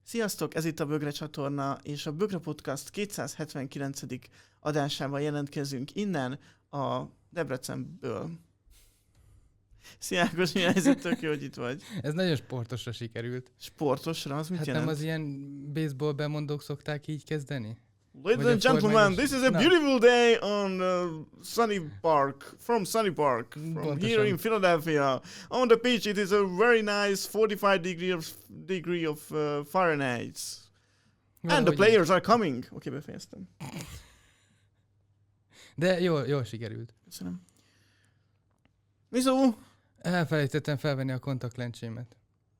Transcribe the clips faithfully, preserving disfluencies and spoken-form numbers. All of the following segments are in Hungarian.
Sziasztok, ez itt a Bögre csatorna, és a Bögre Podcast kétszázhetvenkilencedik adásával jelentkezünk innen a Debrecenből. Szia Ákos, mi helyzet? Tök jó, hogy itt vagy. Ez nagyon sportosra sikerült. Sportosra? Az mit hát jelent? Nem az ilyen baseball bemondók szokták így kezdeni? Ladies and gentlemen, this is a beautiful day on uh, Sunny Park, from Sunny Park, from Pontosan. here in Philadelphia. On the beach it is a very nice forty-five degree of, degree of uh, Fahrenheit. And the players are coming. Oké, okay, befejeztem. De jól, jól sikerült. Köszönöm. Mizó? Elfelejtettem felvenni a kontaktlencsémet.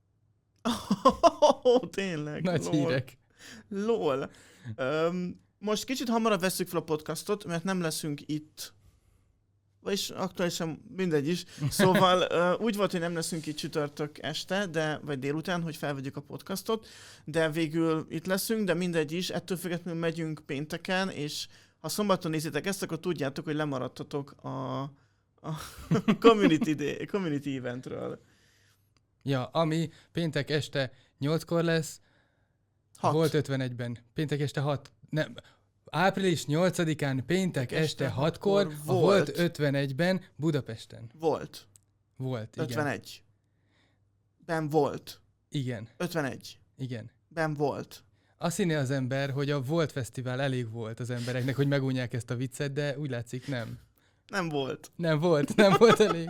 Oh, tényleg. Nagy lol. hírek. Lol. Um, most kicsit hamarabb vesszük fel a podcastot, mert nem leszünk itt. Vagyis aktuálisan mindegy is. Szóval uh, úgy volt, hogy nem leszünk itt csütörtök este, de, vagy délután, hogy felvegyük a podcastot, de végül itt leszünk, de mindegy is. Ettől függetlenül megyünk pénteken, és ha szombaton nézitek ezt, akkor tudjátok, hogy lemaradtatok a, a community, day, community eventről. Ja, ami péntek este nyolckor lesz, Hat. volt ötvenegyben. Péntek este hat. Nem. Április nyolcadikán péntek este, este hatkor volt. volt ötvenegyben Budapesten. Volt. Volt, igen. ötvenegy. Ben volt. Igen. ötvenegy. Igen. Ben volt. Azt hinné az ember, hogy a Volt Fesztivál elég volt az embereknek, hogy megunják ezt a viccet, de úgy látszik nem. Nem volt. Nem volt, nem volt elég.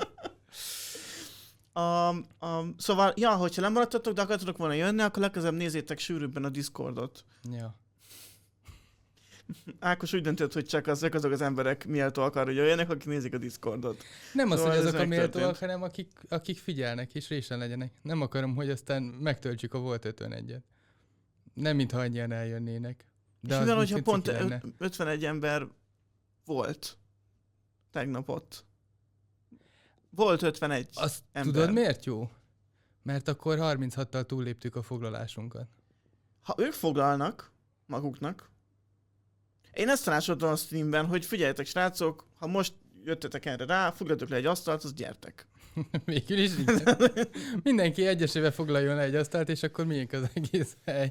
Um, um, szóval, ja, hogyha lemaradtatok, de akartatok volna jönni, akkor legközelebb nézzétek sűrűbben a Discordot. Ja. Ákos úgy döntött, hogy csak azok azok az emberek méltó akar, hogy jöjjenek, akik nézik a Discordot. Nem az, Szóval hogy ez azok a méltóak, megtörtént. hanem akik, akik figyelnek és résen legyenek. Nem akarom, hogy aztán megtöltsük a Volt ötvenegyet. Nem mintha annyian eljönnének. De És az mivel, úgy hogyha ciki pont lenne. ötvenegy ember volt tegnap ott. Volt ötvenegy Azt ember. tudod miért jó? Mert akkor harminchattal túlléptük a foglalásunkat. Ha ők foglalnak maguknak, én ezt tanácsoltam a streamben, hogy figyeljetek srácok, ha most jöttetek erre rá, foglaltok le egy asztalt, az gyertek. Végül is igen. Mindenki egyesével foglaljon le egy asztalt, és akkor miénk az egész hely.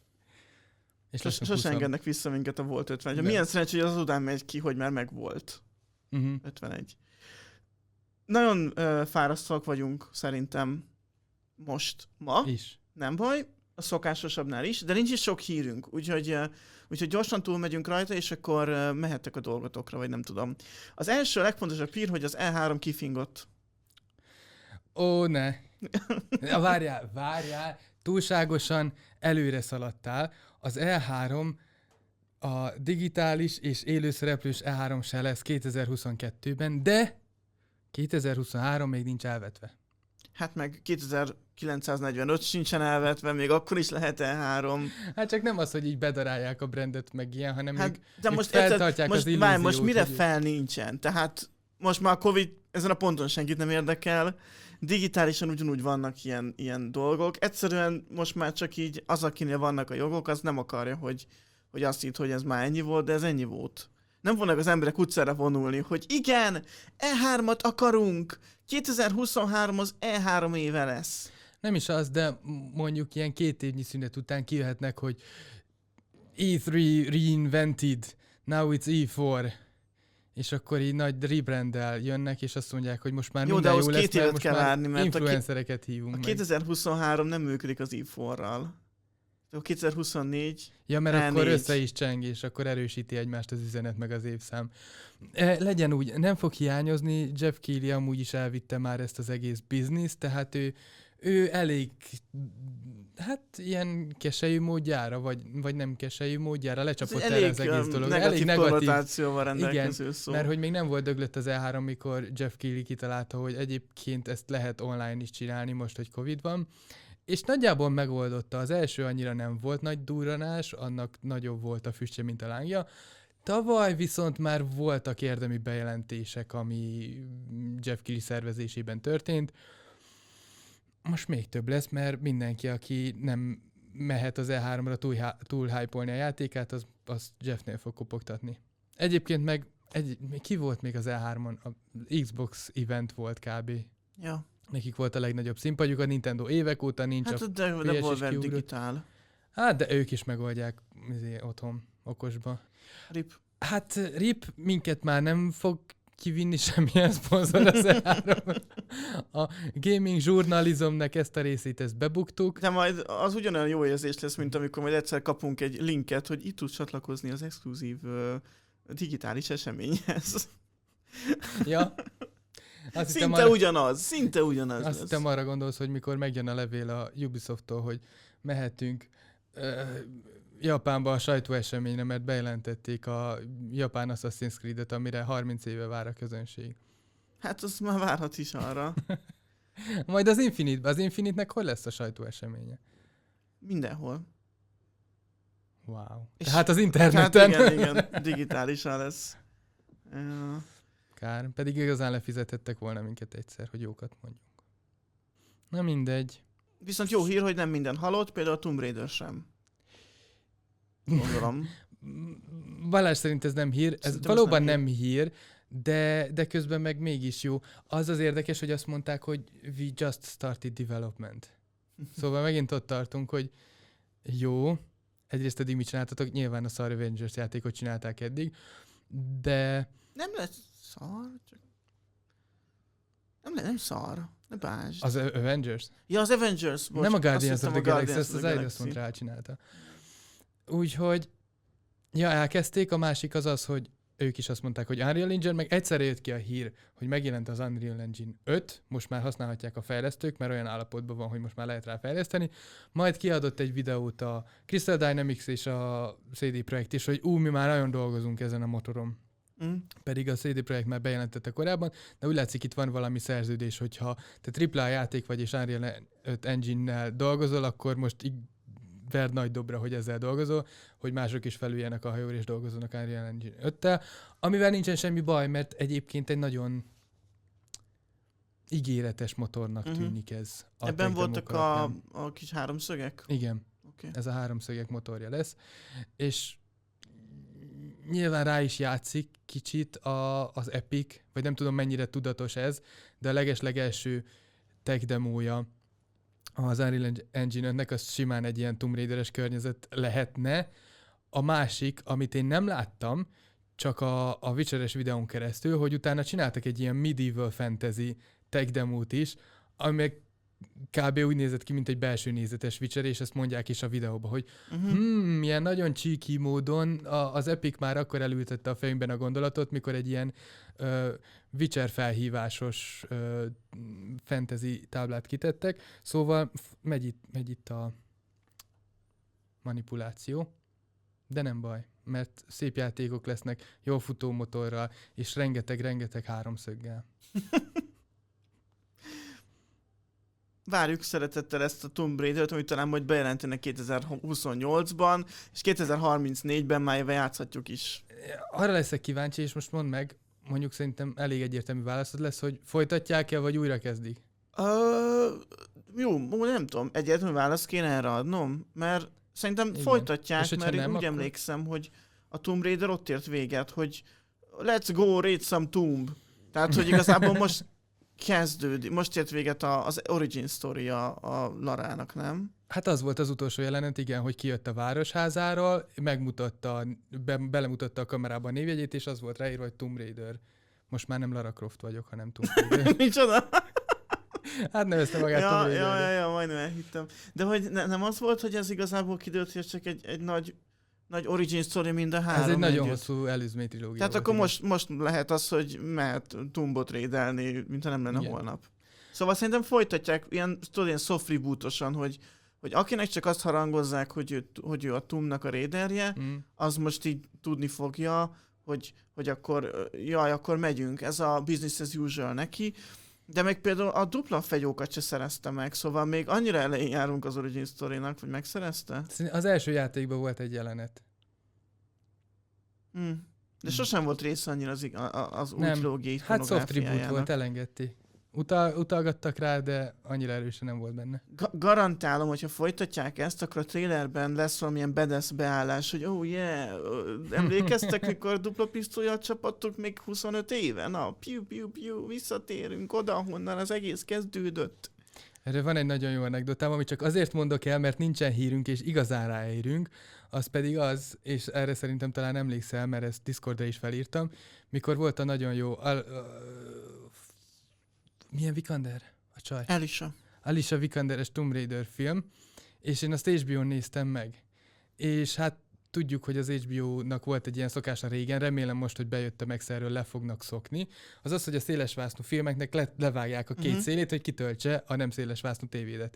És Sos, sose engednek vissza minket a volt ötvenegy. Nem. Milyen szerencsé, hogy az után megy ki, hogy már megvolt Uh-huh. ötvenegy. Nagyon uh, fárasztóak vagyunk szerintem most, ma. Is. Nem baj, a szokásosabbnál is, de nincs is sok hírünk, úgyhogy, uh, úgyhogy gyorsan túlmegyünk rajta, és akkor uh, mehettek a dolgotokra, vagy nem tudom. Az első, a legfontosabb hír, hogy az E három kifingott. Ó, ne. Ja, várjál, várjál. Túlságosan előre szaladtál. Az E három, a digitális és élőszereplős E három se lesz kétezer-huszonkettőben, de kétezer-huszonhárom még nincs elvetve. Hát meg kétezer-kilencszáznegyvenöt sincsen elvetve, még akkor is lehet E három. Hát csak nem az, hogy így bedarálják a brandet meg ilyen, hanem Hát, még, de még most, feltartják érted, most, az várj, illúziót. most mire hogy- fel nincsen? Tehát most már a Covid ezen a ponton senkit nem érdekel. Digitálisan ugyanúgy vannak ilyen, ilyen dolgok. Egyszerűen most már csak így az, akinél vannak a jogok, az nem akarja, hogy, hogy azt hitt, hogy ez már ennyi volt, de ez ennyi volt. Nem fognak az emberek utcára vonulni, hogy igen, E hármat akarunk, kétezer-huszonhárom az E három éve lesz. Nem is az, de mondjuk ilyen két évnyi szünet után kijöhetnek, hogy E három reinvented, now it's E négy. És akkor így nagy rebranddel jönnek, és azt mondják, hogy most már Jó, minden de jó ahhoz lesz, két mert évet most kell már várni, mert a ki- influencereket hívunk A meg. kétezer-huszonhárom nem működik az E négy-ral. A kétezer-huszonnégy Ja, mert E akkor négy. össze is cseng, és akkor erősíti egymást az üzenet meg az évszám. E, legyen úgy, nem fog hiányozni, Jeff Keighley amúgy is elvitte már ezt az egész bizniszt, tehát ő, ő elég, hát ilyen keselyű módjára, vagy, vagy nem keselyű módjára lecsapott erre az egész dolog. negatív, Elég negatív konnotációval rendelkező szó. Mert hogy még nem volt döglött az E három, mikor Jeff Keighley kitalálta, hogy egyébként ezt lehet online is csinálni most, hogy Covid van. És nagyjából megoldotta. Az első annyira nem volt nagy durranás, annak nagyobb volt a füstje, mint a lángja. Tavaly viszont már voltak érdemi bejelentések, ami Jeff Keighley szervezésében történt. Most még több lesz, mert mindenki, aki nem mehet az E háromra túl, túl hype-olni a játékát, az, az Jeffnél fog kopogtatni. Egyébként meg egy, ki volt még az E hármon? A Xbox event volt kb. Ja. Nekik volt a legnagyobb színpadjuk, a Nintendo évek óta nincs, Hát a de, pé es de is Devolver kiugrott. Digitál. Hát, de ők is megoldják izé, otthon, okosba. Rip. Hát rip, minket már nem fog kivinni semmilyen szponzor az E három. A gaming zsurnalizomnak ezt a részét, ezt bebuktuk. De majd az ugyanolyan jó érzés lesz, mint amikor majd egyszer kapunk egy linket, hogy itt tudsz csatlakozni az exkluzív uh, digitális eseményhez. Ja. Azt szinte arra, ugyanaz, szinte ugyanaz. Azt hittem arra gondolsz, hogy mikor megjön a levél a Ubisofttól, hogy mehetünk uh, Japánba a sajtóeseményre, mert bejelentették a japán Assassin's Creed-et, amire harminc éve vár a közönség. Hát az már várhat is arra. Majd az Infinite-ben. Az Infinite-nek hol lesz a sajtóeseménye? Mindenhol. Wow. És tehát az interneten. Hát igen, igen, digitálisan lesz. Uh... Kár, pedig igazán lefizetettek volna minket egyszer, hogy jókat mondjunk. Na mindegy. Viszont jó hír, hogy nem minden halott, például a Tomb Raider sem. Gondolom. Balázs szerint ez nem hír, ez Szerintem valóban nem nem hír, de, de közben meg mégis jó. Az az érdekes, hogy azt mondták, hogy we just started development. Szóval megint ott tartunk, hogy jó, egyrészt eddig mit csináltatok, nyilván a szar Avengers játékot csinálták eddig, de... Nem lesz szar, csak... Nem, nem szar, ne bázd. Az Avengers? Ja, az Avengers, bocs. Nem a Guardians of the Galaxy, ezt az Eidos Montreal csinálta. Úgyhogy, ja, elkezdték, a másik az az, hogy ők is azt mondták, hogy Unreal Engine, meg egyszerre jött ki a hír, hogy megjelent az Unreal Engine öt, most már használhatják a fejlesztők, mert olyan állapotban van, hogy most már lehet rá fejleszteni, majd kiadott egy videót a Crystal Dynamics és a cé dé Projekt is, hogy ú, mi már nagyon dolgozunk ezen a motoron. Mm. Pedig a cé dé Projekt már bejelentette korábban, de úgy látszik, itt van valami szerződés, hogyha te tripla á játék vagy és Unreal öt engine-nel dolgozol, akkor most így verd nagy dobra, hogy ezzel dolgozol, hogy mások is felüljenek a hajóra és dolgozzanak Unreal Engine öttel, amivel nincsen semmi baj, mert egyébként egy nagyon ígéretes motornak uh-huh. tűnik ez. Ebben voltak a, a kis háromszögek? Igen. Okay. Ez a háromszögek motorja lesz. És nyilván rá is játszik kicsit a, az Epic, vagy nem tudom mennyire tudatos ez, de a leges-legelső tech demója az Unreal Engine ötnek az simán egy ilyen Tomb Raider-es környezet lehetne. A másik, amit én nem láttam, csak a, a Witcher-es videón keresztül, hogy utána csináltak egy ilyen medieval fantasy tech demót is, ami meg kb. Úgy nézett ki, mint egy belső nézetes Witcher, és ezt mondják is a videóban, hogy uh-huh. hmm, ilyen nagyon cheeky módon a, az Epic már akkor elültette a fejünkben a gondolatot, mikor egy ilyen uh, Witcher felhívásos uh, fantasy táblát kitettek. Szóval megy itt, megy itt a manipuláció, de nem baj, mert szép játékok lesznek, jól futó motorral, és rengeteg-rengeteg háromszöggel. Várjuk szeretettel ezt a Tomb Raider-t, amit talán majd bejelentenek kétezer-huszonnyolcban, és kétezer-harmincnégyben már játszhatjuk is. Arra leszek kíváncsi, és most mondd meg, mondjuk szerintem elég egyértelmű válaszod lesz, hogy folytatják-e, vagy újra kezdik? Uh, jó, nem tudom, egyértelmű választ kéne erre adnom, mert szerintem igen. folytatják, és mert én nem, úgy akkor... emlékszem, hogy a Tomb Raider ott ért véget, hogy let's go raid some tomb. Tehát, hogy igazából most kezdődik, most ért véget a, az origin story a, a Larának, nem? Hát az volt az utolsó jelenet, igen, hogy kijött a városházáról, megmutatta, be, belemutatta a kamerába a névjegyét, és az volt ráírva, hogy Tomb Raider. Most már nem Lara Croft vagyok, hanem Tomb Raider. Micsoda? Hát nevezte magát ja, Tomb Raider. Ja, ja, ja, majdnem elhittem. De hogy ne, nem az volt, hogy ez igazából kidőlt, hogy csak egy, egy nagy, nagy origin story mind a három. Ez egy nagyon együtt. hosszú előzmény trilógia. Tehát volt, akkor igen. most, most lehet az, hogy mehet Tombot raidelni, mintha nem lenne igen. holnap. Szóval szerintem folytatják ilyen, tudod, ilyen soft rebootosan, hogy, hogy akinek csak azt harangozzák, hogy ő, hogy ő a Tombnak a raiderje, mm. az most így tudni fogja, hogy, hogy akkor, jaj, akkor megyünk. Ez a business as usual neki. De még például a dupla fegyókat se szerezte meg, szóval még annyira elején járunk az origin story-nak, hogy megszerezte? Az első játékban volt egy jelenet. Hmm. De hmm. sosem volt része annyira az, az új trilógiai hát soft reboot volt, elengedték. Utal, utalgattak rá, de annyira erősen nem volt benne. Ga- garantálom, hogyha folytatják ezt, akkor a trailerben lesz valamilyen badass beállás, hogy oh yeah, emlékeztek, mikor dupla pisztolyat csapattuk még huszonöt éve? Na, piu, piu, piu, visszatérünk oda, honnan az egész kezdődött. Erre van egy nagyon jó anekdotám, amit csak azért mondok el, mert nincsen hírünk, és igazán ráérünk. Az pedig az, és erre szerintem talán emlékszel, mert ezt Discordra is felírtam, mikor volt a nagyon jó... Al, uh, milyen Vikander? A csaj? Alicia. Alicia Vikanderes Tomb Raider film, és én azt há bé ó-n néztem meg. És hát tudjuk, hogy az há bé ó-nak volt egy ilyen szokása régen, remélem most, hogy bejött a megszerről, le fognak szokni. Az az, hogy a szélesvásznú filmeknek le, levágják a két uh-huh. szélét, hogy kitöltse a nem szélesvásznú tévédet.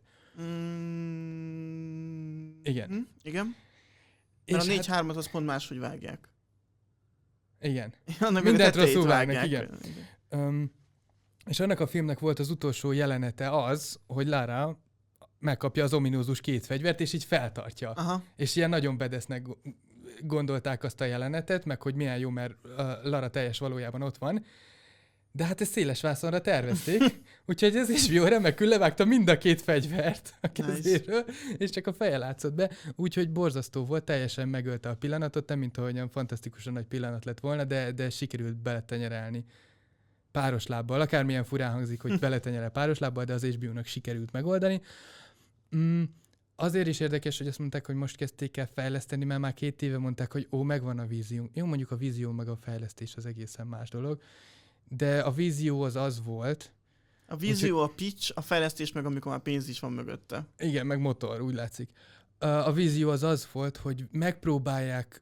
Mm, igen. Mm, igen. Mert a négy hármat hát... azt pont máshogy vágják. Igen. Annak mindent rosszul vágnak, igen. igen. Um, és annak a filmnek volt az utolsó jelenete az, hogy Lara megkapja az ominózus két fegyvert, és így feltartja. Aha. És ilyen nagyon bedesznek gondolták azt a jelenetet, meg hogy milyen jó, mert uh, Lara teljes valójában ott van. De hát ezt széles vászonra tervezték, úgyhogy ez is jó, remekül levágta mind a két fegyvert a kezéről, nice. És csak a feje látszott be, úgyhogy borzasztó volt, teljesen megölte a pillanatot, nem mint ahogyan fantasztikusan nagy pillanat lett volna, de, de sikerült beletenyerelni páros lábbal. Akármilyen furán hangzik, hogy beletenyerel páros lábbal, de az há bé ó-nak sikerült megoldani. Mm, azért is érdekes, hogy azt mondták, hogy most kezdték el fejleszteni, mert már két éve mondták, hogy ó, megvan a vízió. Jó, mondjuk a vízió meg a fejlesztés az egészen más dolog, de a vízió az az volt. A vízió, a pitch, a fejlesztés meg amikor már pénz is van mögötte. Igen, meg motor, úgy látszik. A vízió az az volt, hogy megpróbálják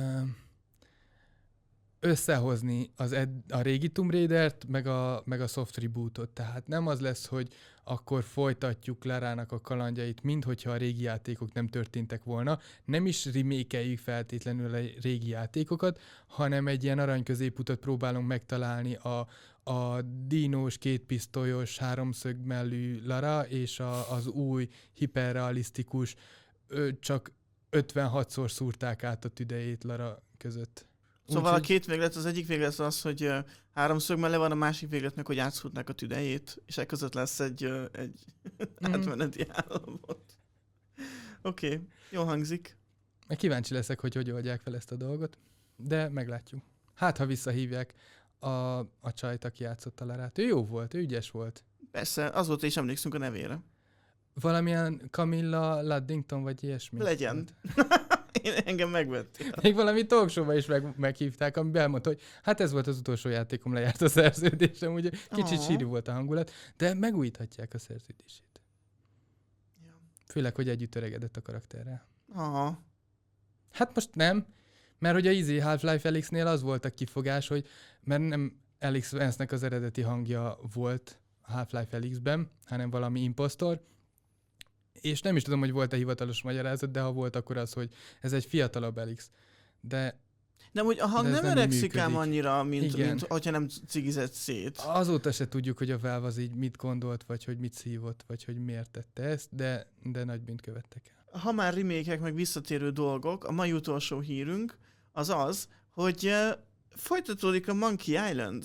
összehozni az ed- a régi Tomb Raidert, meg a, meg a soft rebootot. Tehát nem az lesz, hogy akkor folytatjuk Larának a kalandjait, mint hogyha a régi játékok nem történtek volna. Nem is remake-eljük feltétlenül a régi játékokat, hanem egy ilyen arany középutat próbálunk megtalálni a, a dinós, kétpisztolyos, háromszög mellű Lara és a, az új, hiperrealisztikus, ö, csak ötvenhatszor szúrták át a tüdejét Lara között. Szóval úgy, a két véglet, az egyik véglet az, hogy uh, háromszög mellé van, a másik véglet meg, hogy átszúrták a tüdejét, és e között lesz egy, uh, egy mm-hmm. átmeneti állapot. Oké, okay. Jó hangzik. Kíváncsi leszek, hogy hogy oldják fel ezt a dolgot, de meglátjuk. Hát, ha visszahívják a, a csajt, aki játszott a Larát. Ő jó volt, ő ügyes volt. Persze, azóta is emlékszünk a nevére. Valamilyen Camilla Luddington, vagy ilyesmi? Legyen. Én engem megvettél. Még valami talkshowba is meg, meghívták, amiben elmondta, hogy hát ez volt az utolsó játékom, lejárt a szerződésem, ugye kicsit oh. sírű volt a hangulat, de megújíthatják a szerződését. Ja. Főleg, hogy együtt öregedett a karakterrel. Aha. Hát most nem, mert hogy a Easy Half-Life Alyx-nél az volt a kifogás, hogy mert nem Alyx Vance-nek az eredeti hangja volt a Half-Life Alyx-ben, hanem valami impostor, és nem is tudom, hogy volt-e hivatalos magyarázat, de ha volt, akkor az, hogy ez egy fiatalabb Alyx. De De úgy a hang nem, nem öregszik ám annyira, mint, mint hogyha nem cigizett szét. Azóta se tudjuk, hogy a Valve az így mit gondolt, vagy hogy mit szívott, vagy hogy miért tette ezt, de, de nagy bűnt követtek el. Ha már remake-ek, meg visszatérő dolgok, a mai utolsó hírünk az az, hogy uh, folytatódik a Monkey Island.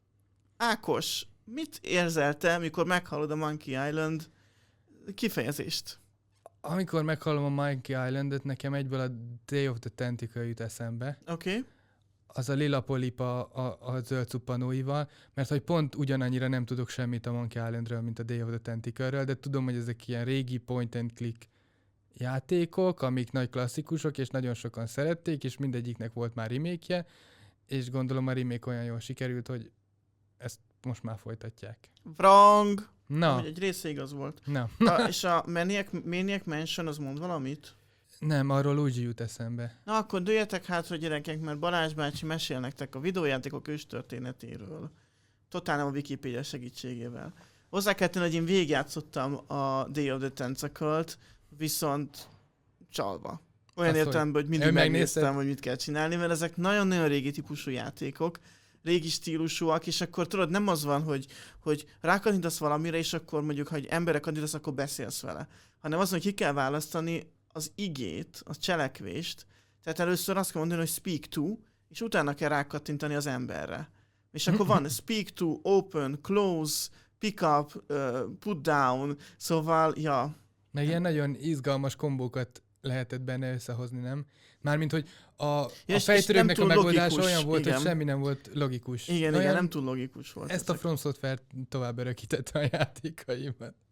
Ákos, mit érzel te, mikor meghallod a Monkey Island kifejezést? Amikor meghallom a Monkey Islandet, nekem egyből a Day of the Tentacle jut eszembe. Oké. Okay. Az a lila polipa a, a zöld cuppanóival, mert hogy pont ugyanannyira nem tudok semmit a Monkey Islandről, mint a Day of the Tentacle-ről, de tudom, hogy ezek ilyen régi point and click játékok, amik nagy klasszikusok, és nagyon sokan szerették, és mindegyiknek volt már remake-je, és gondolom a remake olyan jól sikerült, hogy ezt most már folytatják. Wrong! Na. Egy része igaz volt. Na. A, és a Maniac, Maniac Mansion az mond valamit? Nem, arról úgy jut eszembe. Na akkor dőljetek hátra, gyerekek, mert Balázs bácsi mesél nektek a videójátékok őstörténetéről. Totál nem a Wikipédia segítségével. Hozzá kell tenni, hogy én végigjátszottam a Day of the Tentacle-t, viszont csalva. Olyan értelemben, hogy mindig megnéztem, hogy mit kell csinálni, mert ezek nagyon-nagyon régi típusú játékok, régi stílusúak, és akkor tudod, nem az van, hogy, hogy rákattintasz valamire, és akkor mondjuk, ha egy emberre kattintasz, akkor beszélsz vele. Hanem az, hogy ki kell választani az igét, a cselekvést. Tehát először azt kell mondani, hogy speak to, és utána kell rákattintani az emberre. És akkor van speak to, open, close, pick up, uh, put down, szóval, ja. Meg ilyen nagyon izgalmas kombókat lehetett benne összehozni, nem? Mármint, hogy a, ja, a fejtörőknek a megoldása olyan volt, igen. hogy semmi nem volt logikus. Igen, olyan, igen, nem túl logikus volt. Ezt ezek. A From Software tovább örökítette a játékaimat.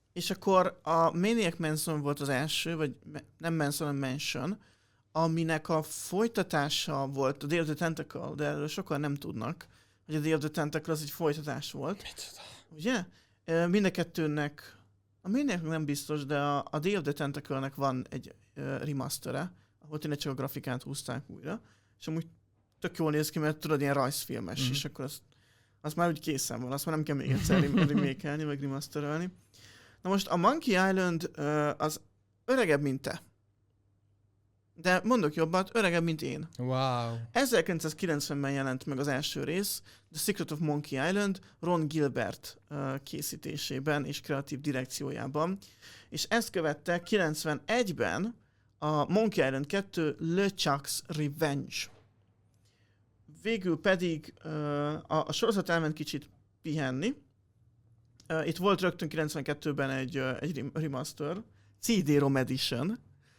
és akkor a Maniac Mansion volt az első, vagy nem Manson, hanem Mansion, aminek a folytatása volt a Day of the Tentacle, de erről sokan nem tudnak, hogy a Day of the Tentacle az egy folytatás volt. Micsoda? Ugye? Mind a kettőnek, a Maniac nem biztos, de a, a Day of the Tentacle-nek van egy uh, remastere, ahol tényleg csak a grafikát húzták újra, és amúgy tök jól néz ki, mert tudod, ilyen rajzfilmes, mm. és akkor azt, azt már úgy készen van, azt már nem kell még egyszer remake-elni, meg remasterelni. Na most a Monkey Island uh, az öregebb, mint te. De mondok jobbat, öregebb, mint én. Wow. ezerkilencszázkilencvenben jelent meg az első rész, The Secret of Monkey Island, Ron Gilbert uh, készítésében és kreatív direkciójában. És ezt követte kilencvenegyben a Monkey Island kettő LeChuck's Revenge. Végül pedig uh, a, a sorozat elment kicsit pihenni. Uh, itt volt rögtön kilencvenkettőben egy, uh, egy remaster, cé dé-ROM Edition.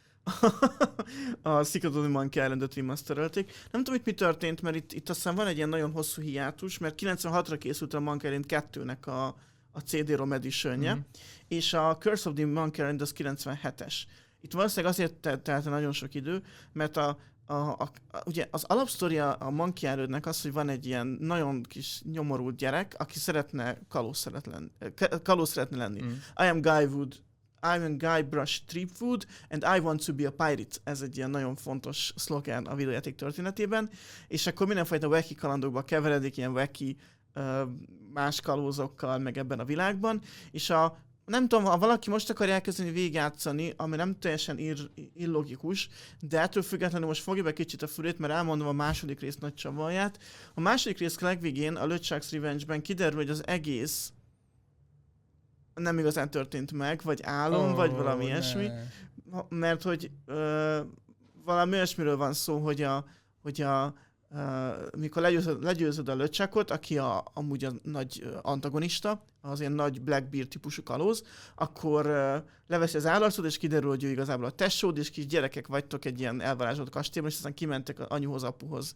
A Secret of the Monkey Island-öt remasterelték. Nem tudom, hogy mi történt, mert itt, itt aztán van egy ilyen nagyon hosszú hiátus, mert kilencvenhatra készült a Monkey Island kettőnek a, a cé dé-ROM Edition-je, mm-hmm. és a Curse of the Monkey Island az kilencvenhetes. Itt valószínűleg azért telt nagyon sok idő, mert a, a, a, a, ugye az alapsztoria a Monkey Islandnek az, hogy van egy ilyen nagyon kis nyomorult gyerek, aki szeretne kalóz, szeretlen, kalóz szeretne lenni. Mm. I am Guy Wood. I'm a guy brush Tripwood, and I want to be a pirate. Ez egy ilyen nagyon fontos szlogen a videójáték történetében. És akkor mindenfajta wacky kalandokba keveredik, ilyen wacky uh, más kalózokkal, meg ebben a világban. És a, nem tudom, ha valaki most akar elkezdeni végigjátszani, ami nem teljesen ir, illogikus, de ettől függetlenül most fogja be kicsit a fülét, mert elmondom a második rész nagy csavalját. A második rész legvégén, a LeChuck's Revenge-ben kiderül, hogy az egész nem igazán történt meg, vagy álom, oh, vagy valami ne. ilyesmi. Mert hogy ö, valami olyasmiről van szó, hogy a, hogy a ö, mikor legyőzöd, legyőzöd a LeChuckot, aki a, amúgy a nagy antagonista, az ilyen nagy Blackbeard típusú kalóz, akkor ö, leveszi az állarcot, és kiderül, hogy ő igazából a tesód, és kis gyerekek vagytok egy ilyen elvarázsolt kastélyban, és aztán kimentek az anyuhoz, apuhoz.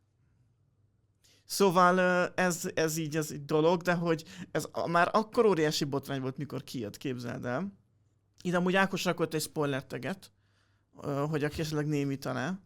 Szóval ez, ez így az egy dolog, de hogy ez már akkor óriási botrány volt, mikor kijött, képzeld el. Ide amúgy Ákos rakott egy spoiler taget, hogy aki esetleg némítaná.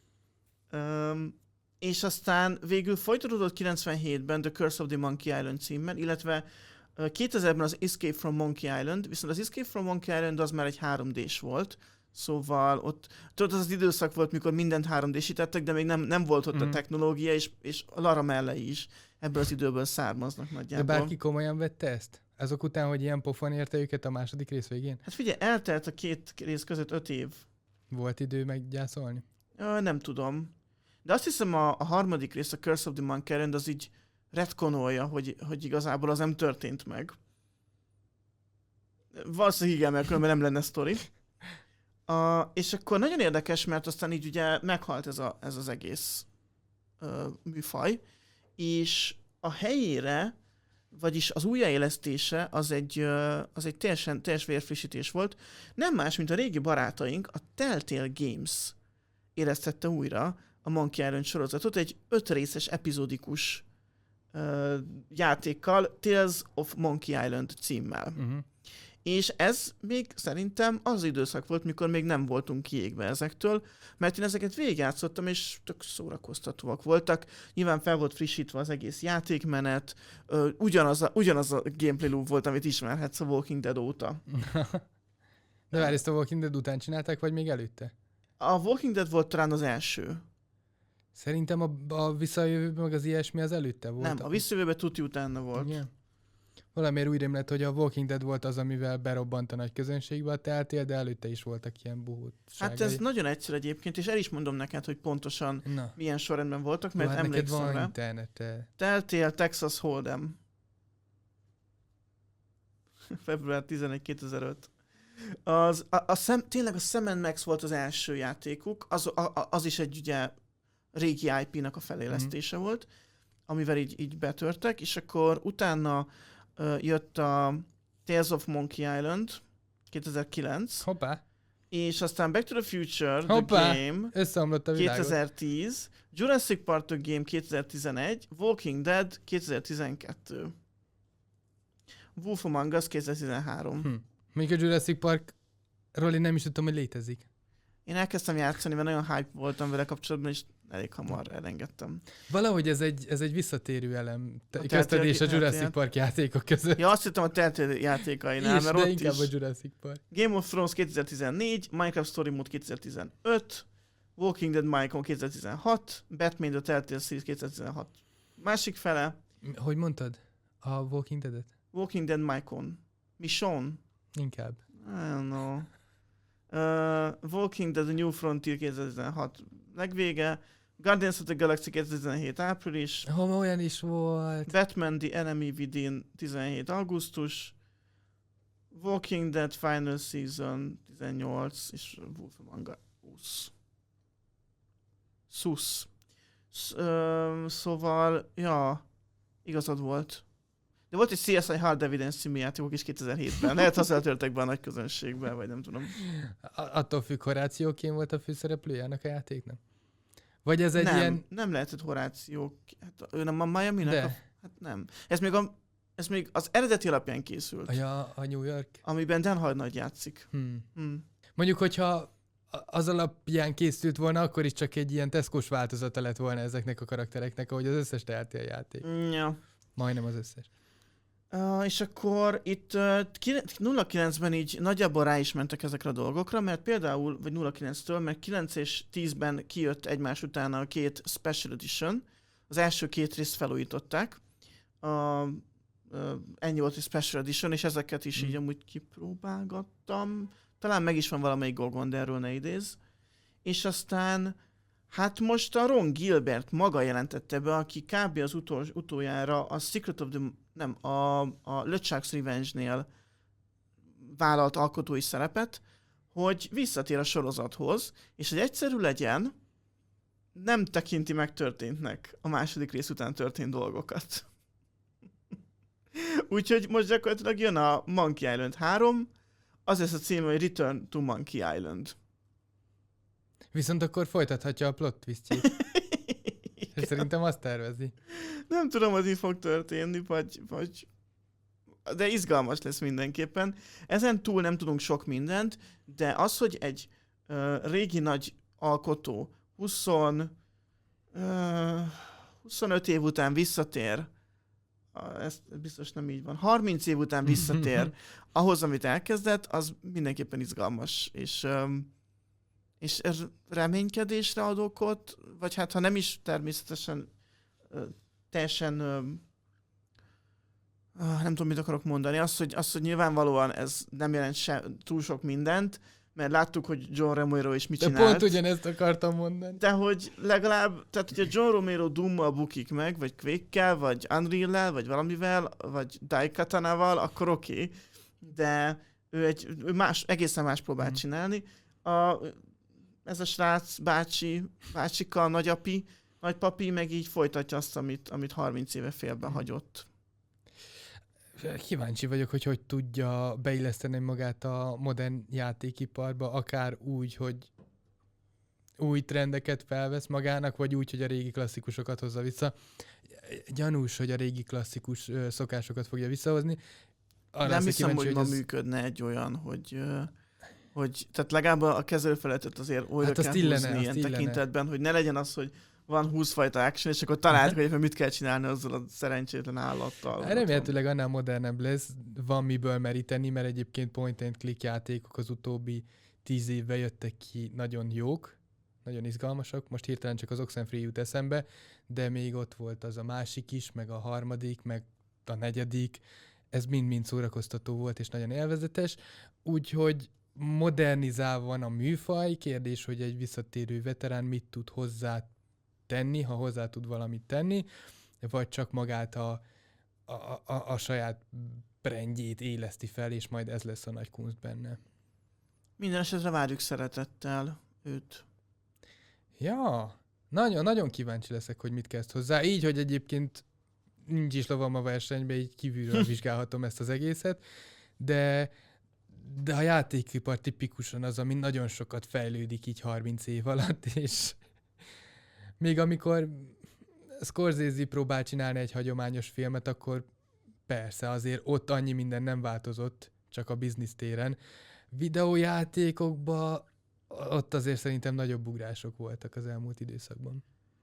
És aztán végül folytatódott kilencvenhétben The Curse of the Monkey Island címmel, illetve kétezerben az Escape from Monkey Island, viszont az Escape from Monkey Island az már egy három dés volt, szóval ott, tudod, az az időszak volt, mikor mindent három désítettek, de még nem, nem volt ott mm. a technológia, és, és a Lara mellé is ebből az időből származnak nagyjából. De bárki komolyan vette ezt? Azok után, hogy ilyen pofon érte őket a második rész végén? Hát figyelj, eltelt a két rész között öt év. Volt idő meggyászolni? Ö, nem tudom. De azt hiszem a, a harmadik rész, a Curse of the Monkey Island, az így retkonolja, hogy, hogy igazából az nem történt meg. Valószínűleg igen, mert különben nem lenne sztori. Uh, és akkor nagyon érdekes, mert aztán így ugye meghalt ez, a, ez az egész uh, műfaj, és a helyére, vagyis az újjáélesztése az egy, uh, az egy teljesen, teljes vérfrissítés volt. Nem más, mint a régi barátaink, a Telltale Games élesztette újra a Monkey Island sorozatot egy öt részes epizódikus uh, játékkal, Tales of Monkey Island címmel. Uh-huh. És ez még szerintem az időszak volt, mikor még nem voltunk kiégve ezektől, mert én ezeket végigjátszottam, és tök szórakoztatóak voltak. Nyilván fel volt frissítve az egész játékmenet, ugyanaz a, ugyanaz a gameplay loop volt, amit ismerhetsz a Walking Dead óta. De várj, ezt a Walking Dead után csinálták, vagy még előtte? A Walking Dead volt talán az első. Szerintem a, a visszajövőben meg az ilyesmi az előtte volt. Nem, a visszajövőben tuti utána volt. Igen. Valamiért úgy rémlett, hogy a Walking Dead volt az, amivel berobbant a nagy közönségbe a Telltale, de előtte is voltak ilyen buhutságai. Hát ez nagyon egyszerű egyébként, és el is mondom neked, hogy pontosan Na. milyen sorrendben voltak, mert hát emlékszem van rá. Internete. Telltale Texas Hold'em. február tizenegy kétezer-öt. Az, a, a szem, tényleg a Sam and Max volt az első játékuk, az, a, az is egy ugye régi i pé-nak a felélesztése mm. volt, amivel így, így betörtek, és akkor utána uh, jött a Tales of Monkey Island kétezer-kilenc. Hoppá. És aztán Back to the Future, Hoppá. The Game Összeomlott a világot. kétezer-tíz, Jurassic Park The Game kétezer-tizenegy, Walking Dead kétezer-tizenkettő. Wolf Among Us kétezer-tizenhárom. Hm. Még a Jurassic Parkról én nem is tudtam, hogy létezik. Én elkezdtem játszani, mert nagyon hype voltam vele kapcsolatban, és elég hamar elengedtem. Valahogy ez egy, ez egy visszatérő elem. A Közted és a Telltale- Jurassic Park játékok között. Ja, azt hittem a Telltale játékainál, is, mert de ott inkább is. a Jurassic Park. Game of Thrones kétezer-tizennégy, Minecraft Story Mode kétezer-tizenöt, Walking Dead Minecraft kétezer-tizenhat, Batman The Telltale Series kétezer-tizenhat. Másik fele, Hogy mondtad? A Walking Dead-et? Walking Dead Michonne. Michonne? Inkább. I don't know. Uh, Walking Dead The New Frontier kétezer-tizenhat legvége, Guardians of the Galaxy kétezer-tizenhét április, Oh, olyan is volt. Batman The Enemy Within tizenhét augusztus, Walking Dead Final Season tizennyolc, és Wolf Among Us. Sus. Sz, ö, szóval, ja, igazad volt. De volt egy C S I Hard Evidence című játékok is kétezer-hétben. Lehet, az eltörtek be a nagy közönségbe, vagy nem tudom. A- attól függ, Horáció Kén volt a főszereplőjának a játéknak? Vagy ez egy nem, ilyen... nem lehetett Horáció. Hát, ő nem a Miami-nek? De. A, hát nem. Ez még, a, ez még az eredeti alapján készült. A, ja, a New York? Amiben Dan Hartnett játszik. Hmm. Hmm. Mondjuk, hogyha az alapján készült volna, akkor is csak egy ilyen Tesco-s változata lett volna ezeknek a karaktereknek, ahogy az összes Telltale játék. Ja. Majdnem az összes. Uh, és akkor itt uh, nulla kilencben így nagyjából rá is mentek ezekre a dolgokra, mert például, vagy nulla kilenctől, mert kilenc és tízben kijött egymás után a két Special Edition. Az első két részt felújították. Uh, uh, ennyi volt a Special Edition, és ezeket is Mm. így amúgy kipróbálgattam. Talán meg is van valamelyik Golgon, de erről ne idéz. És aztán, hát most a Ron Gilbert maga jelentette be, aki kb. Az utol, utoljára a Secret of the... nem, a, a LeChuck's Revenge-nél vállalt alkotói szerepet, hogy visszatér a sorozathoz, és hogy egyszerű legyen, nem tekinti megtörténtnek a második rész után történt dolgokat. Úgyhogy most gyakorlatilag jön a Monkey Island három, az lesz a cím, hogy Return to Monkey Island. Viszont akkor folytathatja a plot twistjét. Szerintem azt tervezi. Nem tudom, hogy mi fog történni, vagy, vagy... de izgalmas lesz mindenképpen. Ezen túl nem tudunk sok mindent, de az, hogy egy uh, régi nagy alkotó húsz, uh, huszonöt év után visszatér, uh, ez biztos nem így van, harminc év után visszatér ahhoz, amit elkezdett, az mindenképpen izgalmas, és, um, és reménykedésre ad okot, vagy hát ha nem is természetesen uh, teljesen uh, uh, nem tudom, mit akarok mondani, az, hogy, az, hogy nyilvánvalóan ez nem jelent se, túl sok mindent, mert láttuk, hogy John Romero is mit De csinált. pont ugyanezt akartam mondani. De hogy legalább, tehát ugye John Romero Doom-mal bukik meg, vagy Quake-kel, vagy Unreal-lel, vagy valamivel, vagy Daikatana-val, akkor oké. Okay. De ő egy ő más, egészen más próbált Mm. csinálni. A, ez a srác, bácsi, bácsika, nagyapi, nagypapi meg így folytatja azt, amit, amit harminc éve félbe hagyott. Kíváncsi vagyok, hogy hogy tudja beilleszteni magát a modern játékiparba, akár úgy, hogy új trendeket felvesz magának, vagy úgy, hogy a régi klasszikusokat hozza vissza. Gyanús, hogy a régi klasszikus ö, szokásokat fogja visszahozni. Arra Nem leszek hiszem, hogy kíváncsi, ma ez... működne egy olyan, hogy, ö, hogy tehát legalább a kezelőfelületet azért újra Hát azt kell illene, húzni ilyen azt illene. tekintetben, hogy ne legyen az, hogy van húsz fajta action, és akkor talált, hogy éppen mit kell csinálni azzal a szerencsétlen állattal. Hát remélhetőleg annál modernebb lesz, van miből meríteni, mert egyébként point and click játékok az utóbbi tíz évben jöttek ki nagyon jók, nagyon izgalmasak, most hirtelen csak az Oxenfree jut eszembe, de még ott volt az a másik is, meg a harmadik, meg a negyedik, ez mind-mind szórakoztató volt, és nagyon élvezetes, úgyhogy modernizálva van a műfaj, kérdés, hogy egy visszatérő veterán mit tud hozzá tenni, ha hozzá tud valamit tenni, vagy csak magát a, a, a, a saját brandjét éleszti fel, és majd ez lesz a nagy kunst benne. Minden esetre várjuk szeretettel őt. Ja, nagyon, nagyon kíváncsi leszek, hogy mit kezd hozzá. Így, hogy egyébként nincs is lovam a versenyben, így kívülről vizsgálhatom ezt az egészet, de, de a játékipar tipikusan az, ami nagyon sokat fejlődik így harminc év alatt, és még amikor Scorsese próbál csinálni egy hagyományos filmet, akkor persze, azért ott annyi minden nem változott, csak a biznisztéren. Videójátékokban ott azért szerintem nagyobb ugrások voltak az elmúlt időszakban.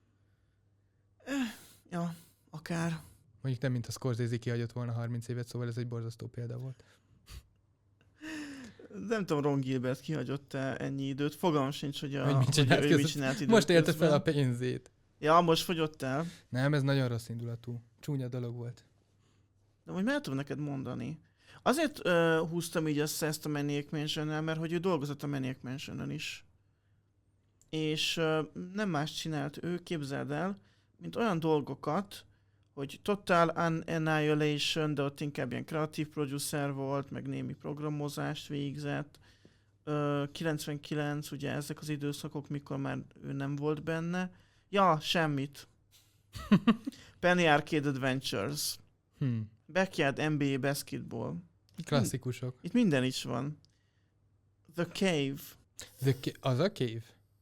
Ja, akár. Mondjuk nem, mint a Scorsese kihagyott volna harminc évet, szóval ez egy borzasztó példa volt. Nem tudom, Ron Gilbert kihagyott-e ennyi időt. Fogalmam sincs, hogy, a, hogy mit csinált, hogy ő mit csinált időt most élte közben. fel a pénzét. Ja, most fogyott el. Nem, ez nagyon rossz indulatú. Csúnya dolog volt. De hogy meg tudom neked mondani. Azért uh, húztam így össze ezt a Maniac Mansion-nel, mert hogy ő dolgozott a Maniac Mansion-en is. És uh, nem más csinált ő, képzeld el, mint olyan dolgokat, hogy Total Annihilation, de ott inkább ilyen kreatív producer volt, meg némi programozást végzett. Uh, kilencvenkilenc, ugye ezek az időszakok, mikor már ő nem volt benne. Ja, semmit. Penny Arcade Adventures. Hmm. Backyard en bé á Basketball. Itt Klasszikusok. Mind, itt minden is van. The Cave. The ca- az a Cave?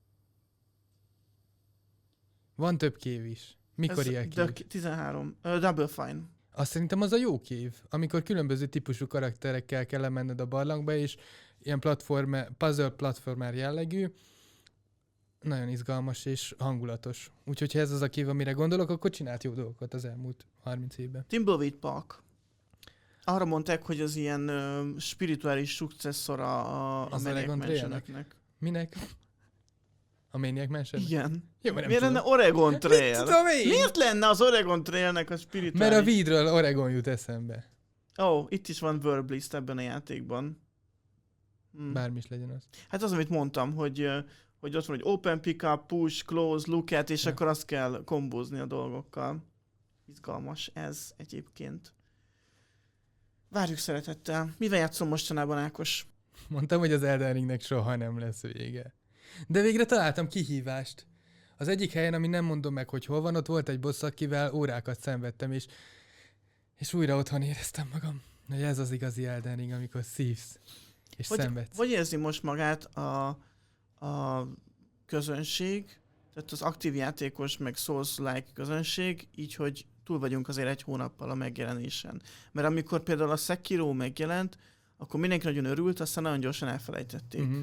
Van több Cave is. Mikor Ez ilyen The Cave? tizenhárom. Uh, Double Fine. Azt szerintem az a jó Cave, amikor különböző típusú karakterekkel kell lemenned a barlangba, és ilyen platformer, puzzle platformer jellegű, nagyon izgalmas és hangulatos. Úgyhogy ha ez az a Cave, amire gondolok, akkor csinált jó dolgokat az elmúlt harminc évben. Timbleweed Park. Arra mondták, hogy az ilyen uh, spirituális successzora a, a Az Maniac Oregon Mansion-eknek. Minek? A Maniac Mansion? Igen. Jó, nem Miért tudom. lenne Oregon Trail? Mit tudom én? Miért lenne az Oregon Trailnek a spirituális? Mert a vídről Oregon jut eszembe. Ó, oh, itt is van Verblist ebben a játékban. Hmm. Bármi is legyen az. Hát az, amit mondtam, hogy, hogy ott van, hogy open pickup, push, close, look at, és Ja. akkor azt kell kombózni a dolgokkal. Izgalmas ez egyébként. Várjuk szeretettel. Mivel játszom mostanában, Ákos? Mondtam, hogy az Elden Ringnek soha nem lesz vége. De végre találtam kihívást. Az egyik helyen, ami nem mondom meg, hogy hol van, ott volt egy boss, akivel órákat szenvedtem, és, és újra otthon éreztem magam. Hogy ez az igazi Elden Ring, amikor szívsz, és Hogy, szenvedsz. hogy érzi most magát a, a közönség, tehát az aktív játékos, meg Souls-like közönség, így, hogy túl vagyunk azért egy hónappal a megjelenésen. Mert amikor például a Sekiro megjelent, akkor mindenki nagyon örült, aztán nagyon gyorsan elfelejtették. Uh-huh.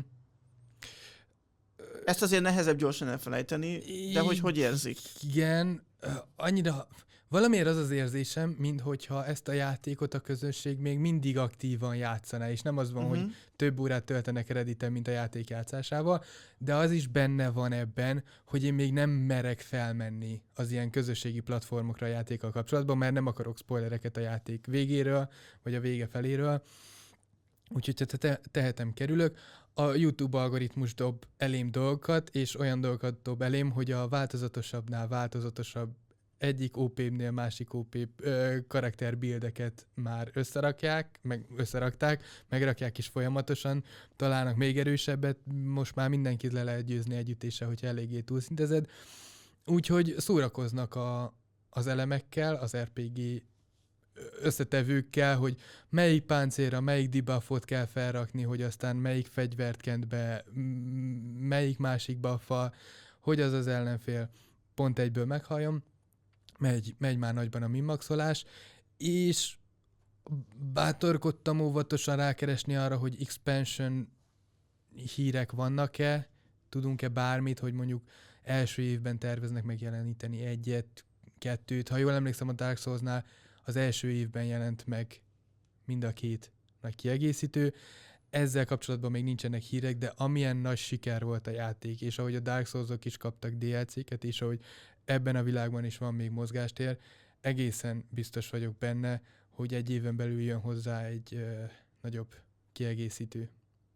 Ezt azért nehezebb gyorsan elfelejteni, de hogy hogy érzik? Igen, ö, annyira... Valamiért az az érzésem, minthogyha ezt a játékot a közönség még mindig aktívan játszaná, és nem az van, Uh-huh. hogy több órát töltenek Redditen, mint a játék játszásával, de az is benne van ebben, hogy én még nem merek felmenni az ilyen közösségi platformokra a játékkal kapcsolatban, mert nem akarok spoilereket a játék végéről, vagy a vége feléről. Úgyhogy te- te- tehetem, kerülök. A YouTube algoritmus dob elém dolgokat, és olyan dolgokat dob elém, hogy a változatosabbnál változatosabb egyik ó pé-nél másik ó pé ö, karakterbuildeket már összerakják, meg összerakták, megrakják is folyamatosan, találnak még erősebbet, most már mindenkit le lehet győzni együttéssel, hogyha eléggé túlszintezed. Úgyhogy szórakoznak a, az elemekkel, az er pé gé összetevőkkel, hogy melyik páncélra, melyik debuffot kell felrakni, hogy aztán melyik fegyvert kent be, m- melyik másik buffal, hogy az az ellenfél pont egyből meghalljon. Megy, megy már nagyban a minmaxolás, és bátorkodtam óvatosan rákeresni arra, hogy expansion hírek vannak-e, tudunk-e bármit, hogy mondjuk első évben terveznek megjeleníteni egyet, kettőt. Ha jól emlékszem, a Dark Souls-nál az első évben jelent meg mind a két nagy kiegészítő. Ezzel kapcsolatban még nincsenek hírek, de amilyen nagy siker volt a játék, és ahogy a Dark Souls-ok is kaptak dé el cé-ket, és ahogy ebben a világban is van még mozgástér, egészen biztos vagyok benne, hogy egy éven belül jön hozzá egy ö, nagyobb kiegészítő.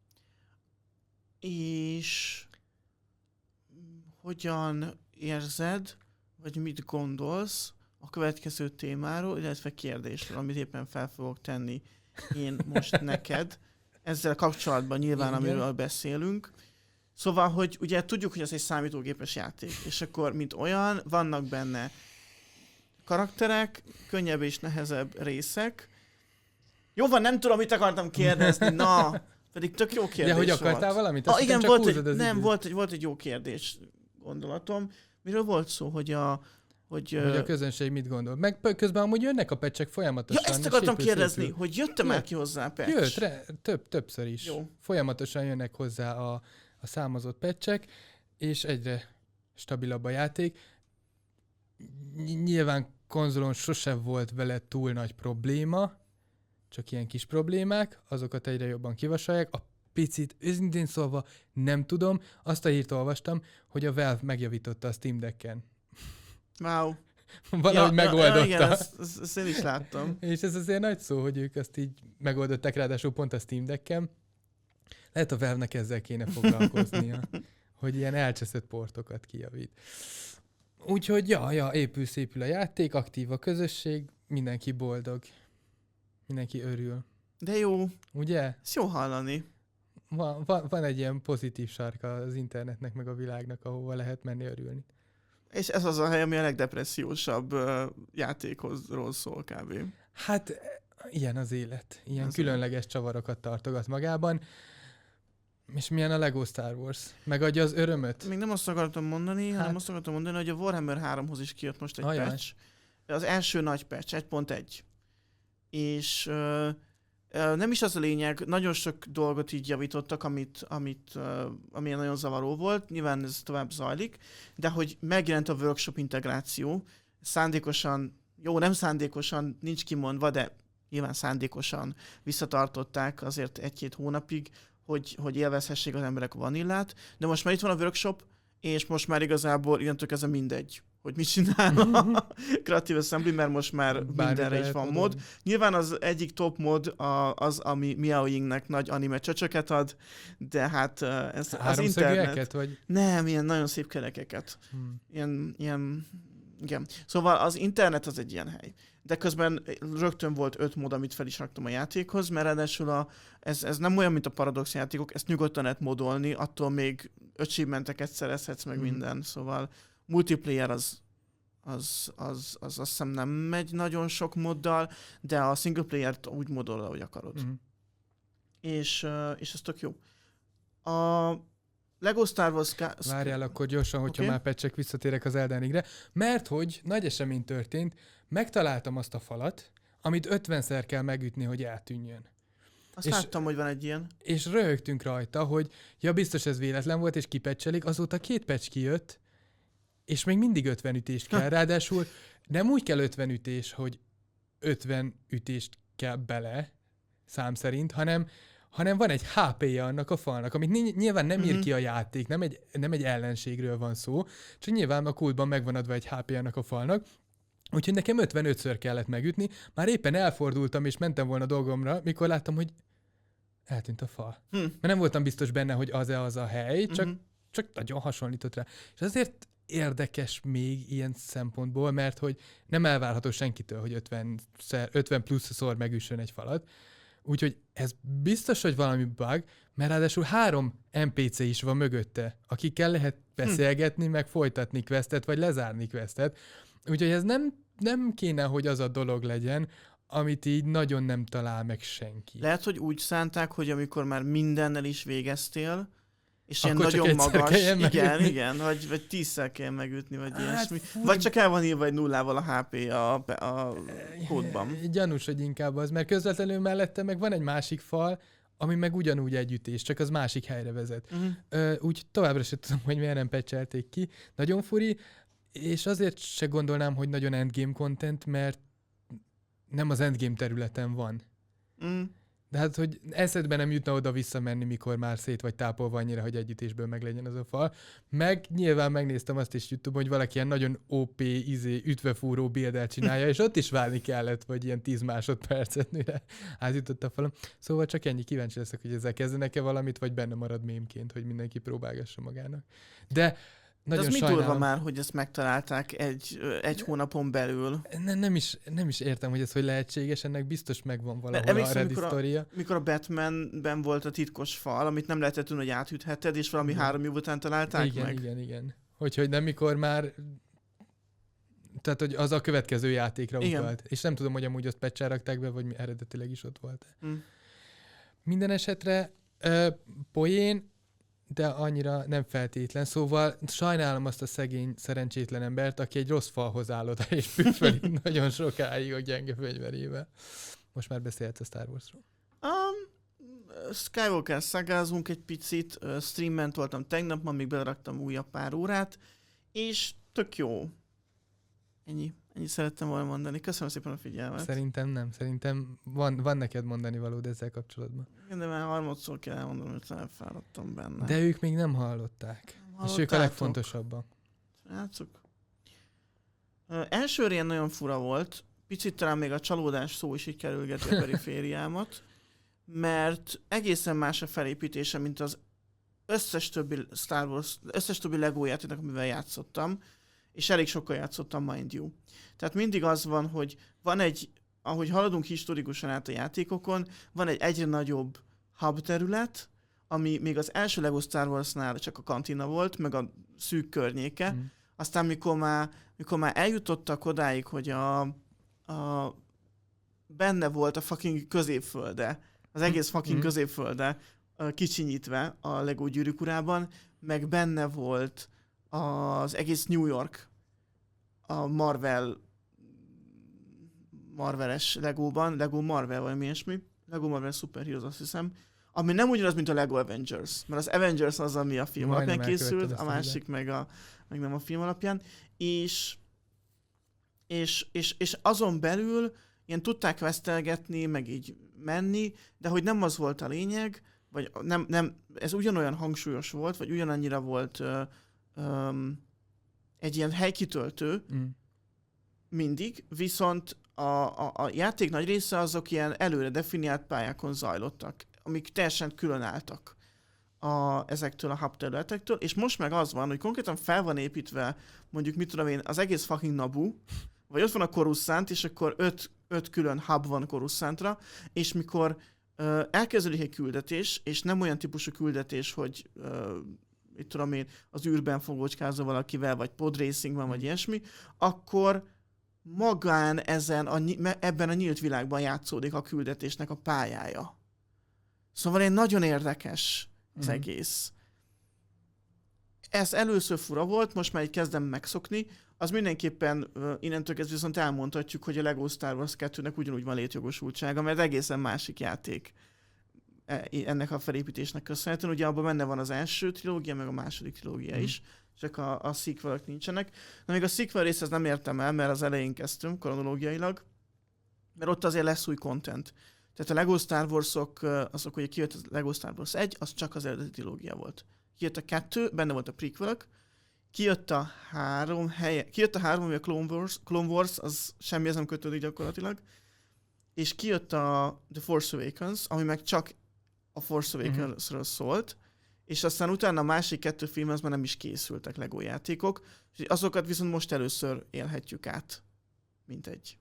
És hogyan érzed, vagy mit gondolsz a következő témáról, illetve kérdésről, amit éppen fel fogok tenni én most neked. Ezzel kapcsolatban nyilván, Igen. amiről beszélünk. Szóval, hogy ugye tudjuk, hogy ez egy számítógépes játék, és akkor, mint olyan, vannak benne karakterek, könnyebb és nehezebb részek. Jó van, nem tudom, mit akartam kérdezni, na, pedig tök jó kérdés De hogy volt. akartál valamit? Ah, Azt igen, hittem, csak volt egy, húzod az nem, időt. volt egy, volt egy jó kérdés gondolatom. Miről volt szó, hogy a, hogy... Hogy a közönség mit gondol. Meg közben amúgy jönnek a patchek folyamatosan. Ja, ezt akartam szépül, kérdezni, szépül. hogy jött-e már ki hozzá a patch? Jött, re, több, többször is. Jó. Folyamatosan jönnek hozzá a, a számozott patchek, és egyre stabilabb a játék. Nyilván konzolon sose volt vele túl nagy probléma, csak ilyen kis problémák, azokat egyre jobban kivasalják. A picit, őszintén szólva nem tudom, azt a hírt olvastam, hogy a Valve megjavította a Steam Decken. Wow. Valahogy ja, megoldotta. Ja, igen, ezt, ezt, ezt én is láttam. És ez azért nagy szó, hogy ők azt így megoldották, ráadásul pont a Steam Decken. Lehet a Valve-nek ezzel kéne foglalkoznia, hogy ilyen elcseszett portokat kijavít. Úgyhogy ja, ja, épül szépül a játék, aktív a közösség, mindenki boldog. Mindenki örül. De jó. Ugye? Ez jó hallani. Van, van, van egy ilyen pozitív sarka az internetnek, meg a világnak, ahova lehet menni örülni. És ez az a hely, ami a legdepressziósabb uh, játékról szól kb. Hát ilyen az élet. Ilyen az különleges csavarokat tartogat magában. És milyen a Lego Star Wars? Megadja az örömöt? Még nem azt akartam mondani, hát... hanem azt akartam mondani, hogy a Warhammer háromhoz is kijött most egy Ajaj. patch. Az első nagy patch, egy pont egy. És uh, uh, nem is az a lényeg, nagyon sok dolgot így javítottak, amit, amit, uh, ami nagyon zavaró volt, nyilván ez tovább zajlik, de hogy megjelent a workshop integráció, szándékosan, jó, nem szándékosan, nincs kimondva, de nyilván szándékosan visszatartották azért egy-két hónapig, hogy, hogy élvezhessék az emberek a vanillát, de most már itt van a workshop, és most már igazából innentől kezdve mindegy, hogy mit csinál a Creative Assembly, mert most már mindenre is van mod. Nyilván az egyik top mod a, az, ami Miaoyingnek nagy anime csöcsöket ad, de hát ez az internet... vagy? Nem, ilyen nagyon szép kerekeket. Hmm. Ilyen, ilyen, igen. Szóval az internet az egy ilyen hely. De közben rögtön volt öt mod, amit fel is raktam a játékhoz, mert ráadásul a, ez, ez nem olyan, mint a Paradox játékok, ezt nyugodtan lehet modolni, attól még achievementeket szerezhetsz meg hmm. minden, szóval multiplayer az, az, az, az azt hiszem nem megy nagyon sok moddal, de a single player-t úgy modol, ahogy akarod. Hmm. És, és ez tök jó. A Lego Star Wars... Várjál akkor gyorsan, hogyha okay. már patchek, visszatérek az Elden Ringre, mert hogy nagy esemény történt, megtaláltam azt a falat, amit ötvenszer kell megütni, hogy eltűnjön. Azt és, láttam, hogy van egy ilyen. És röhögtünk rajta, hogy ja, biztos ez véletlen volt, és kipecselik, azóta két patch kijött, és még mindig ötven ütést kell. Ráadásul nem úgy kell ötven ütés, hogy ötven ütést kell bele, szám szerint, hanem, hanem van egy há pé-je annak a falnak, amit nyilván nem ír ki a játék, nem egy, nem egy ellenségről van szó, csak nyilván a kultban megvan adva egy há pé annak a falnak, úgyhogy nekem ötvenötször kellett megütni, már éppen elfordultam és mentem volna dolgomra, mikor láttam, hogy eltűnt a fal. Hm. Mert nem voltam biztos benne, hogy az-e az a hely, csak, uh-huh. csak nagyon hasonlított rá. És azért érdekes még ilyen szempontból, mert hogy nem elvárható senkitől, hogy ötven pluszszor megüssön egy falat. Úgyhogy ez biztos, hogy valami bug, mert ráadásul három en pé cé is van mögötte, akikkel lehet beszélgetni, hm. meg folytatni questet, vagy lezárni questet. Úgyhogy ez nem, nem kéne, hogy az a dolog legyen, amit így nagyon nem talál meg senki. Lehet, hogy úgy szánták, hogy amikor már mindennel is végeztél, és ilyen akkor nagyon magas, igen, megütni. igen, vagy, vagy tízszer kell megütni, vagy hát, ilyesmi. Fúj. Vagy csak el van írva egy nullával a há pé a, a kódban. Gyanús, hogy inkább az, mert közvetlenül mellette meg van egy másik fal, ami meg ugyanúgy egy ütés, csak az másik helyre vezet. Uh-huh. Úgy továbbra sem tudom, hogy miért nem patchelték ki. Nagyon furi, és azért se gondolnám, hogy nagyon endgame content, mert nem az endgame területen van. Mm. De hát, hogy eszedbe nem jutna oda visszamenni, mikor már szét vagy tápolva annyira, hogy együttésből meglegyen az a fal. Meg nyilván megnéztem azt is YouTube, hogy valaki ilyen nagyon ó pé, izé, ütvefúró build-el csinálja, és ott is várni kellett, vagy ilyen tíz másodpercet, mire átjutott a falon. Szóval csak ennyi, kíváncsi leszek, hogy ezzel kezdenek-e valamit, vagy benne marad mémként, hogy mindenki próbálgassa magának. De nagyon de az sajnálom. mit durva már, hogy ezt megtalálták egy, egy hónapon belül? Ne, nem, is, nem is értem, hogy ez hogy lehetséges, ennek biztos megvan valahol a Reddit sztoria. Mikor a Batmanben volt a titkos fal, amit nem lehetett tudni, hogy átütheted, és valami igen. három év után találták igen, meg? Igen, igen, igen. Hogy, hogy nem, mikor már... Tehát, hogy az a következő játékra igen. utalt. És nem tudom, hogy amúgy azt patch-el rakták be, vagy eredetileg is ott volt. Hmm. Minden esetre uh, poén, de annyira nem feltétlen. Szóval sajnálom azt a szegény, szerencsétlen embert, aki egy rossz falhoz áll oda, és püffölik nagyon sokáig a gyenge fegyverével. Most már beszélhetsz a Star Warsról. Um, Skywalker szagázunk egy picit, uh, streamben voltam tegnap, ma még beleraktam újabb pár órát, és tök jó. Ennyi. Ennyi szerettem volna mondani. Köszönöm szépen a figyelmet. Szerintem nem. Szerintem van, van neked mondani valód ezzel kapcsolatban. Igen, de már harmadszor kell elmondanom, hogy elfáradtam benne. De ők még nem hallották. Nem és ők a legfontosabbak. Látszuk. Uh, elsőre ilyen nagyon fura volt. Picit talán még a csalódás szó is így kerülgeti a perifériámat, mert egészen más a felépítése, mint az összes többi Star Wars, összes többi Lego játéknak, amivel játszottam, és elég sokkal játszottam, mind you. Tehát mindig az van, hogy van egy, ahogy haladunk historikusan át a játékokon, van egy egyre nagyobb hub terület, ami még az első Lego Star Warsnál csak a kantina volt, meg a szűk környéke. Mm. Aztán mikor már, mikor már eljutottak odáig, hogy a, a benne volt a fucking középfölde, az egész fucking mm. középfölde kicsinyítve a Lego Gyűrűk Urában, meg benne volt az egész New York a Marvel Marveles Legóban, Lego Marvel vagy mi ilyesmi, Lego Marvel Super Heroes, azt hiszem, ami nem ugyanaz, mint a Lego Avengers, mert az Avengers az, ami a film Majdnem alapján készült, a másik meg, a, meg nem a film alapján, és, és, és, és azon belül ilyen tudták vesztelgetni, meg így menni, de hogy nem az volt a lényeg, vagy nem, nem, ez ugyanolyan hangsúlyos volt, vagy ugyanannyira volt ö, ö, egy ilyen helykitöltő mm. mindig, viszont a, a, a játék nagy része azok ilyen előre definiált pályákon zajlottak, amik teljesen külön álltak a, ezektől a hub területektől, és most meg az van, hogy konkrétan fel van építve, mondjuk mit tudom én, az egész fucking Naboo, vagy ott van a Coruscant, és akkor öt, öt külön hub van Coruscantra, és mikor uh, elkezdődik egy küldetés, és nem olyan típusú küldetés, hogy uh, mit tudom én, az űrben fogócskázol valakivel, vagy podracing van, vagy ilyesmi, akkor magán ezen a, ebben a nyílt világban játszódik a küldetésnek a pályája. Szóval egy nagyon érdekes az mm. egész. Ez először fura volt, most már így kezdem megszokni. Az mindenképpen uh, innentől kezdve viszont elmondhatjuk, hogy a Lego Star Wars kettőnek ugyanúgy van létjogosultsága, mert egészen másik játék ennek a felépítésnek köszönhetően. Ugye abban benne van az első trilógia, meg a második trilógia mm. is, csak a, a sequelek nincsenek. Na még a sequel részhez nem értem el, mert az elején kezdtünk kronológiailag, mert ott azért lesz új content. Tehát a Lego Star Wars-ok, azok, hogy kijött a Lego Star Wars egy, az csak az eredeti trilógia volt. Kijött a kettő, benne volt a prequelök, kijött a három helye, kijött a három, ami a Clone Wars, Clone Wars, az semmihez nem kötődik gyakorlatilag, és kijött a The Force Awakens, ami meg csak a Force Awakens-ről mm-hmm. szólt, és aztán utána a másik kettő film az már nem is készültek Lego játékok, és azokat viszont most először élhetjük át, mint egy.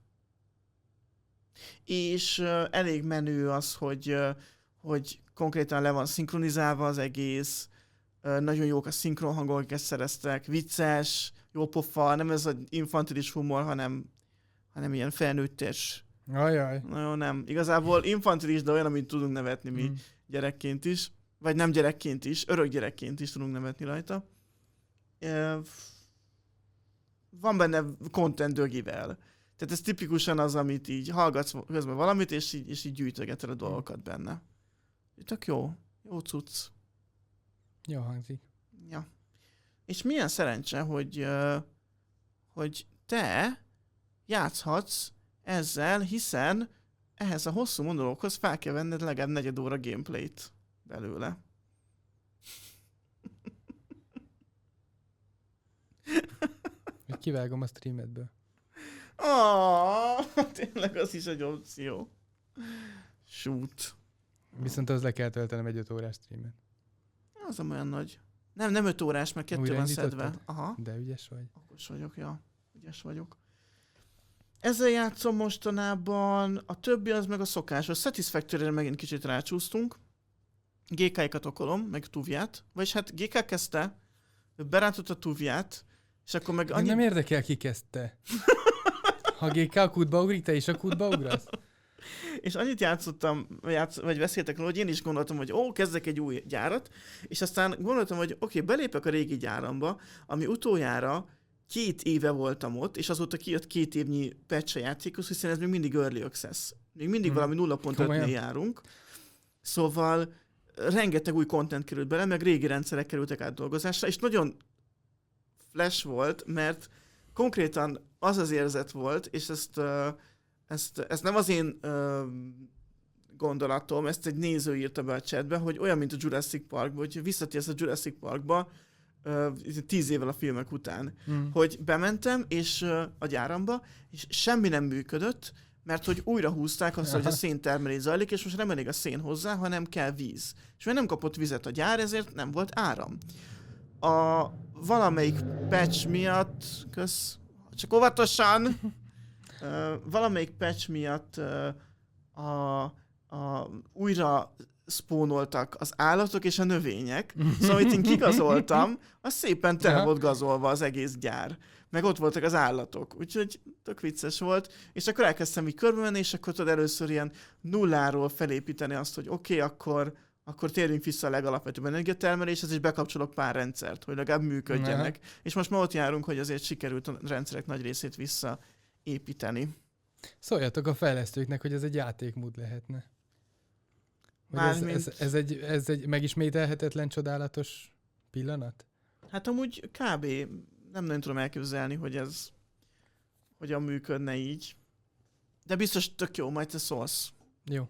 És uh, elég menő az, hogy, uh, hogy konkrétan le van szinkronizálva az egész, uh, nagyon jók a szinkron hangok, akiket szereztek, vicces, jó pofa, nem ez az infantilis humor, hanem, hanem ilyen felnőttes. Ajaj. Nagyon nem. Igazából infantilis, de olyan, amit tudunk nevetni mi mm. gyerekként is. Vagy nem gyerekként is, örök gyerekként is tudunk nevetni rajta. Uh, van benne content dögivel. Tehát ez tipikusan az, amit így hallgatsz közben valamit, és így, és így gyűjtögeted a dolgokat benne. Tök jó. Jó cucc. Jó hangzik. Ja. És milyen szerencse, hogy, uh, hogy te játszhatsz ezzel, hiszen ehhez a hosszú monológhoz fel kell venned legalább negyed óra gameplayt belőle. Kivágom a streamedből. Oh, tényleg az is egy opció. Shoot. Viszont az le kell töltenem egy öt órás streamet. Az nem olyan nagy. Nem, nem öt órás, mert kettő Újra van szedve. Aha. De ügyes vagy. Okos vagyok, ja. Ügyes vagyok. Ezzel játszom mostanában, a többi az meg a szokásos. Satisfactory-re megint kicsit rácsúsztunk. gé ká-kat okolom, meg Tuvját. Vagyis hát gé ká kezdte, berántott a Tuvját, és akkor meg annyi... Nem érdekel, ki kezdte. Ha gé ká a kútba ugrik, te is a kútba ugrasz? És annyit játszottam, játsz, vagy beszéltek róla, hogy én is gondoltam, hogy ó, kezdek egy új gyárat, és aztán gondoltam, hogy oké, okay, belépek a régi gyáramba, ami utoljára két éve voltam ott, és azóta kijött két évnyi patch a játékhoz, hiszen ez még mindig early access. Még mindig hmm. valami nulla pont ötnél járunk. Szóval rengeteg új content került bele, meg régi rendszerek kerültek átdolgozásra, és nagyon flash volt, mert konkrétan az az érzet volt, és ezt, uh, ezt, ezt nem az én uh, gondolatom, ezt egy néző írta be a chatbe, hogy olyan, mint a Jurassic Parkba, hogy visszatérsz a Jurassic Parkba uh, tíz évvel a filmek után. Mm. Hogy bementem és uh, a gyáramba, és semmi nem működött, mert hogy újra húzták azt, hogy a széntermelés zajlik, és most nem elég a szén hozzá, hanem kell víz. És mert nem kapott vizet a gyár, ezért nem volt áram. A valamelyik patch miatt, kösz, csak óvatosan, uh, valamelyik patch miatt uh, a, a, újra spónoltak az állatok és a növények, szóval itt én kigazoltam, az szépen tele volt gazolva az egész gyár. Meg ott voltak az állatok, úgyhogy tök vicces volt, és akkor elkezdtem így körbe menni, és akkor tudod először ilyen nulláról felépíteni azt, hogy oké, okay, akkor, akkor térjünk vissza a legalapvetőbb energiatermeléshez, és bekapcsolok pár rendszert, hogy legalább működjenek. Ne. És most már ott járunk, hogy azért sikerült a rendszerek nagy részét visszaépíteni. Szóljatok a fejlesztőknek, hogy ez egy játékmód lehetne. Ez, mint... ez, ez, egy, ez egy megismételhetetlen, csodálatos pillanat? Hát amúgy kb. Nem nagyon tudom elképzelni, hogy ez hogyan működne így. De biztos tök jó, majd te szólsz. Jó.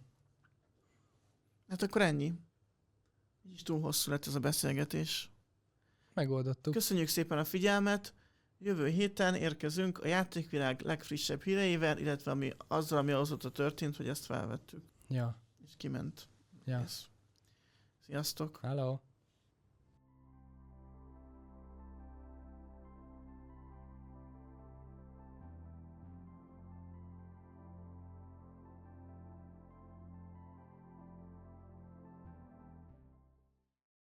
Hát akkor ennyi. Így is túl hosszú lett ez a beszélgetés. Megoldottuk. Köszönjük szépen a figyelmet. Jövő héten érkezünk a játékvilág legfrissebb híreivel, illetve ami, azzal, ami azóta történt, hogy ezt felvettük. Ja. És kiment. Ja. Yes. Sziasztok. Hello.